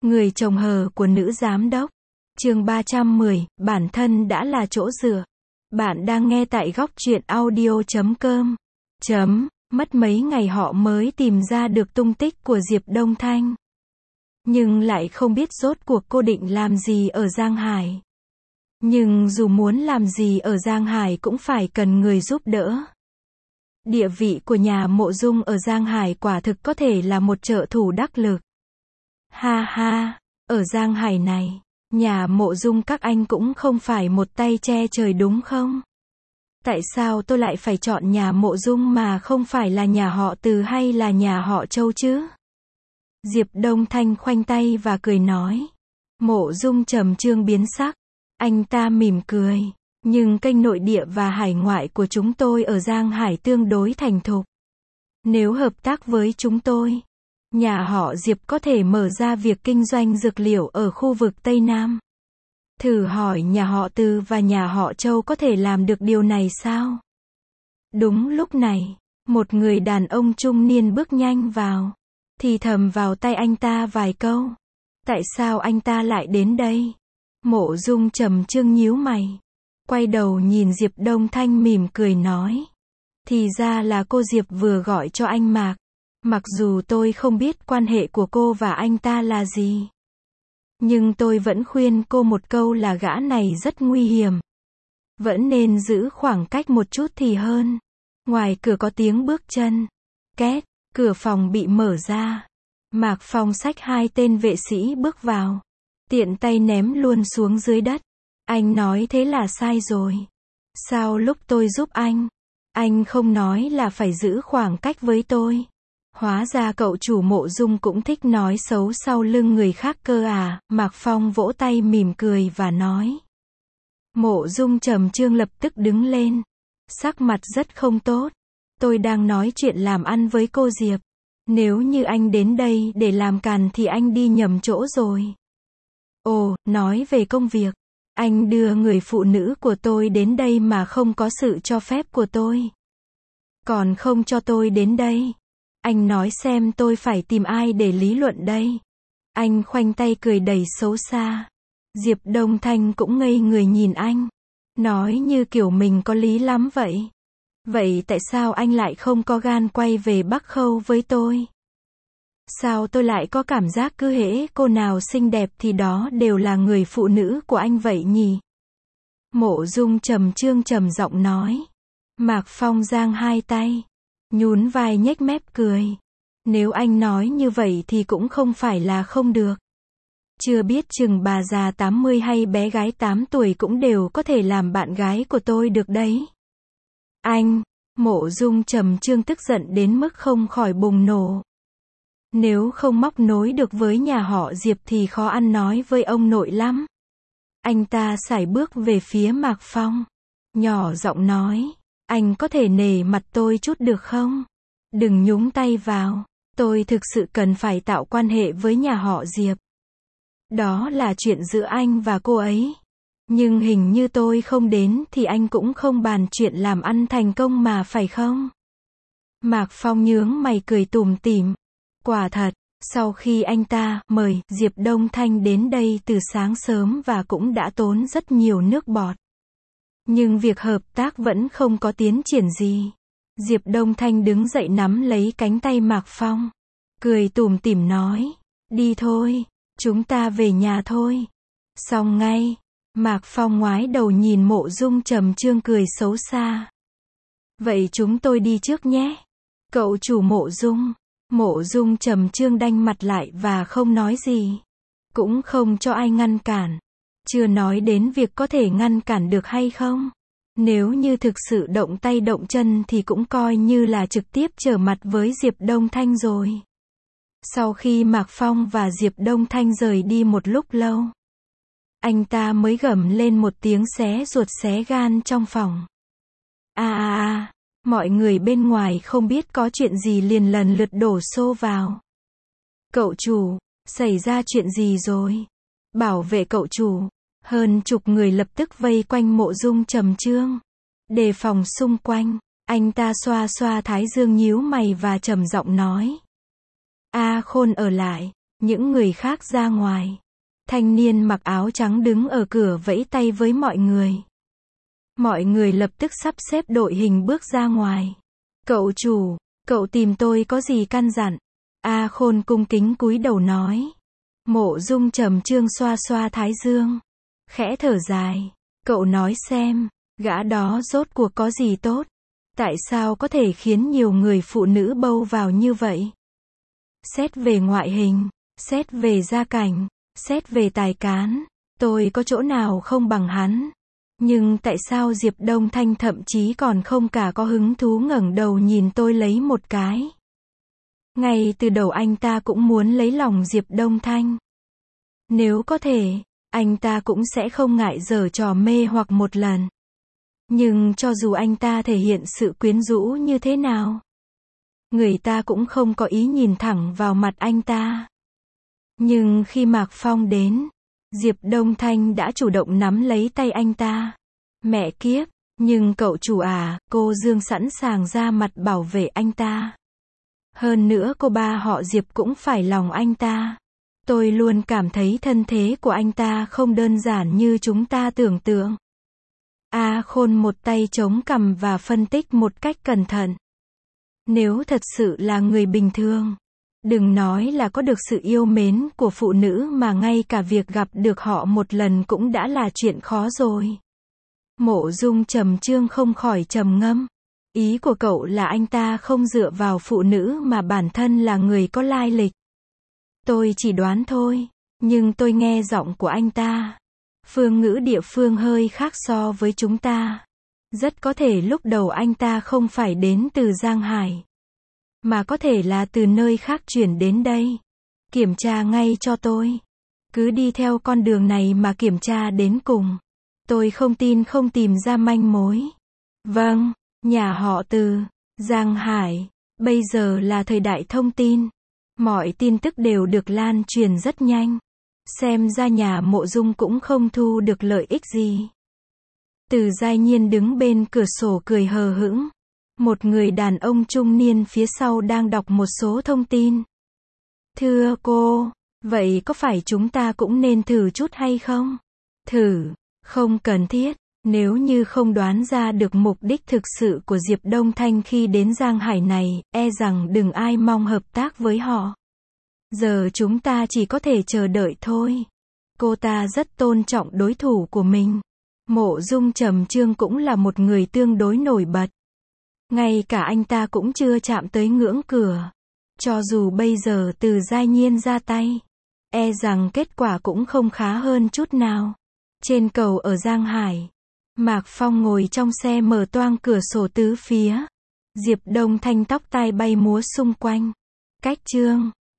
Người chồng hờ của nữ giám đốc. Chương 310, bản thân đã là chỗ dựa. Bạn đang nghe tại góc truyện audio.com. Mất mấy ngày họ mới tìm ra được tung tích của Diệp Đông Thanh. Nhưng lại không biết rốt cuộc cô định làm gì ở Giang Hải. Nhưng dù muốn làm gì ở Giang Hải cũng phải cần người giúp đỡ. Địa vị của nhà Mộ Dung ở Giang Hải quả thực có thể là một trợ thủ đắc lực. Ha ha, ở Giang Hải này, nhà Mộ Dung các anh cũng không phải một tay che trời đúng không? Tại sao tôi lại phải chọn nhà Mộ Dung mà không phải là nhà họ Từ hay là nhà họ Châu chứ? Diệp Đông Thanh khoanh tay và cười nói. Mộ Dung trầm trương biến sắc. Anh ta mỉm cười. Nhưng kênh nội địa và hải ngoại của chúng tôi ở Giang Hải tương đối thành thục. Nếu hợp tác với chúng tôi, nhà họ Diệp có thể mở ra việc kinh doanh dược liệu ở khu vực Tây Nam. Thử hỏi nhà họ Từ và nhà họ Châu có thể làm được điều này sao? Đúng lúc này, một người đàn ông trung niên bước nhanh vào, thì thầm vào tay anh ta vài câu. Tại sao anh ta lại đến đây? Mộ Dung trầm trương nhíu mày, quay đầu nhìn Diệp Đông Thanh mỉm cười nói. Thì ra là cô Diệp vừa gọi cho anh Mạc. Mặc dù tôi không biết quan hệ của cô và anh ta là gì, nhưng tôi vẫn khuyên cô một câu là gã này rất nguy hiểm. Vẫn nên giữ khoảng cách một chút thì hơn. Ngoài cửa có tiếng bước chân. Két, cửa phòng bị mở ra. Mạc Phong xách hai tên vệ sĩ bước vào. Tiện tay ném luôn xuống dưới đất. Anh nói thế là sai rồi. Sao lúc tôi giúp anh không nói là phải giữ khoảng cách với tôi? Hóa ra cậu chủ Mộ Dung cũng thích nói xấu sau lưng người khác cơ à? Mạc Phong vỗ tay mỉm cười và nói. Mộ Dung trầm trương lập tức đứng lên. Sắc mặt rất không tốt. Tôi đang nói chuyện làm ăn với cô Diệp. Nếu như anh đến đây để làm càn thì anh đi nhầm chỗ rồi. Ồ, nói về công việc. Anh đưa người phụ nữ của tôi đến đây mà không có sự cho phép của tôi. Còn không cho tôi đến đây. Anh nói xem tôi phải tìm ai để lý luận đây? Anh khoanh tay cười đầy xấu xa. Diệp Đông Thanh cũng ngây người nhìn anh. Nói như kiểu mình có lý lắm vậy. Vậy tại sao anh lại không có gan quay về Bắc Khâu với tôi? Sao tôi lại có cảm giác cứ hễ cô nào xinh đẹp thì đó đều là người phụ nữ của anh vậy nhỉ? Mộ Dung trầm trương trầm giọng nói. Mạc Phong giang hai tay, nhún vai nhếch mép cười. Nếu anh nói như vậy thì cũng không phải là không được. Chưa biết chừng bà già 80 hay bé gái 8 tuổi cũng đều có thể làm bạn gái của tôi được đấy. Anh, Mộ Dung trầm trương tức giận đến mức không khỏi bùng nổ. Nếu không móc nối được với nhà họ Diệp thì khó ăn nói với ông nội lắm. Anh ta sải bước về phía Mạc Phong, nhỏ giọng nói. Anh có thể nể mặt tôi chút được không? Đừng nhúng tay vào. Tôi thực sự cần phải tạo quan hệ với nhà họ Diệp. Đó là chuyện giữa anh và cô ấy. Nhưng hình như tôi không đến thì anh cũng không bàn chuyện làm ăn thành công mà phải không? Mạc Phong nhướng mày cười tủm tỉm. Quả thật, sau khi anh ta mời Diệp Đông Thanh đến đây từ sáng sớm và cũng đã tốn rất nhiều nước bọt. Nhưng việc hợp tác vẫn không có tiến triển gì. Diệp Đông Thanh đứng dậy nắm lấy cánh tay Mạc Phong, cười tủm tỉm nói. Đi thôi, chúng ta về nhà thôi. Xong ngay. Mạc Phong ngoái đầu nhìn Mộ Dung trầm trương cười xấu xa. Vậy chúng tôi đi trước nhé. Cậu chủ Mộ Dung. Mộ Dung trầm trương đanh mặt lại và không nói gì. Cũng không cho ai ngăn cản. Chưa nói đến việc có thể ngăn cản được hay không. Nếu như thực sự động tay động chân thì cũng coi như là trực tiếp trở mặt với Diệp Đông Thanh rồi. Sau khi Mạc Phong và Diệp Đông Thanh rời đi một lúc lâu, anh ta mới gầm lên một tiếng xé ruột xé gan trong phòng. Mọi người bên ngoài không biết có chuyện gì liền lần lượt đổ xô vào. Cậu chủ, xảy ra chuyện gì rồi? Bảo vệ cậu chủ. Hơn chục người lập tức vây quanh Mộ Dung trầm trương, đề phòng xung quanh. Anh ta xoa xoa thái dương nhíu mày và trầm giọng nói. A Khôn ở lại. Những người khác ra ngoài. Thanh niên mặc áo trắng đứng ở cửa vẫy tay với mọi người. Mọi người lập tức sắp xếp đội hình bước ra ngoài. Cậu chủ, cậu tìm tôi có gì căn dặn? A Khôn cung kính cúi đầu nói. Mộ Dung Trầm Trương xoa xoa thái dương. Khẽ thở dài. Cậu nói xem, gã đó rốt cuộc có gì tốt? Tại sao có thể khiến nhiều người phụ nữ bâu vào như vậy? Xét về ngoại hình, xét về gia cảnh, xét về tài cán, tôi có chỗ nào không bằng hắn. Nhưng tại sao Diệp Đông Thanh thậm chí còn không cả có hứng thú ngẩng đầu nhìn tôi lấy một cái? Ngay từ đầu anh ta cũng muốn lấy lòng Diệp Đông Thanh. Nếu có thể, anh ta cũng sẽ không ngại giở trò mê hoặc một lần. Nhưng cho dù anh ta thể hiện sự quyến rũ như thế nào, người ta cũng không có ý nhìn thẳng vào mặt anh ta. Nhưng khi Mạc Phong đến, Diệp Đông Thanh đã chủ động nắm lấy tay anh ta. Mẹ kiếp, nhưng cậu chủ à, cô Dương sẵn sàng ra mặt bảo vệ anh ta. Hơn nữa cô ba họ Diệp cũng phải lòng anh ta. Tôi luôn cảm thấy thân thế của anh ta không đơn giản như chúng ta tưởng tượng. A Khôn một tay chống cằm và phân tích một cách cẩn thận. Nếu thật sự là người bình thường, đừng nói là có được sự yêu mến của phụ nữ mà ngay cả việc gặp được họ một lần cũng đã là chuyện khó rồi. Mộ Dung Trầm Trương không khỏi trầm ngâm. Ý của cậu là anh ta không dựa vào phụ nữ mà bản thân là người có lai lịch. Tôi chỉ đoán thôi, nhưng tôi nghe giọng của anh ta. Phương ngữ địa phương hơi khác so với chúng ta. Rất có thể lúc đầu anh ta không phải đến từ Giang Hải, mà có thể là từ nơi khác chuyển đến đây. Kiểm tra ngay cho tôi. Cứ đi theo con đường này mà kiểm tra đến cùng. Tôi không tin không tìm ra manh mối. Vâng, nhà họ Từ, Giang Hải. Bây giờ là thời đại thông tin. Mọi tin tức đều được lan truyền rất nhanh. Xem ra nhà Mộ Dung cũng không thu được lợi ích gì. Từ Giai Nhiên đứng bên cửa sổ cười hờ hững. Một người đàn ông trung niên phía sau đang đọc một số thông tin. Thưa cô, vậy có phải chúng ta cũng nên thử chút hay không? Thử, không cần thiết. Nếu như không đoán ra được mục đích thực sự của Diệp Đông Thanh khi đến Giang Hải này, e rằng đừng ai mong hợp tác với họ. Giờ chúng ta chỉ có thể chờ đợi thôi. Cô ta rất tôn trọng đối thủ của mình. Mộ Dung Trầm Trương cũng là một người tương đối nổi bật. Ngay cả anh ta cũng chưa chạm tới ngưỡng cửa. Cho dù bây giờ Từ Giai Nhiên ra tay, e rằng kết quả cũng không khá hơn chút nào. Trên cầu ở Giang Hải, Mạc Phong ngồi trong xe mở toang cửa sổ tứ phía. Diệp Đông Thanh tóc tai bay múa xung quanh. Cách chương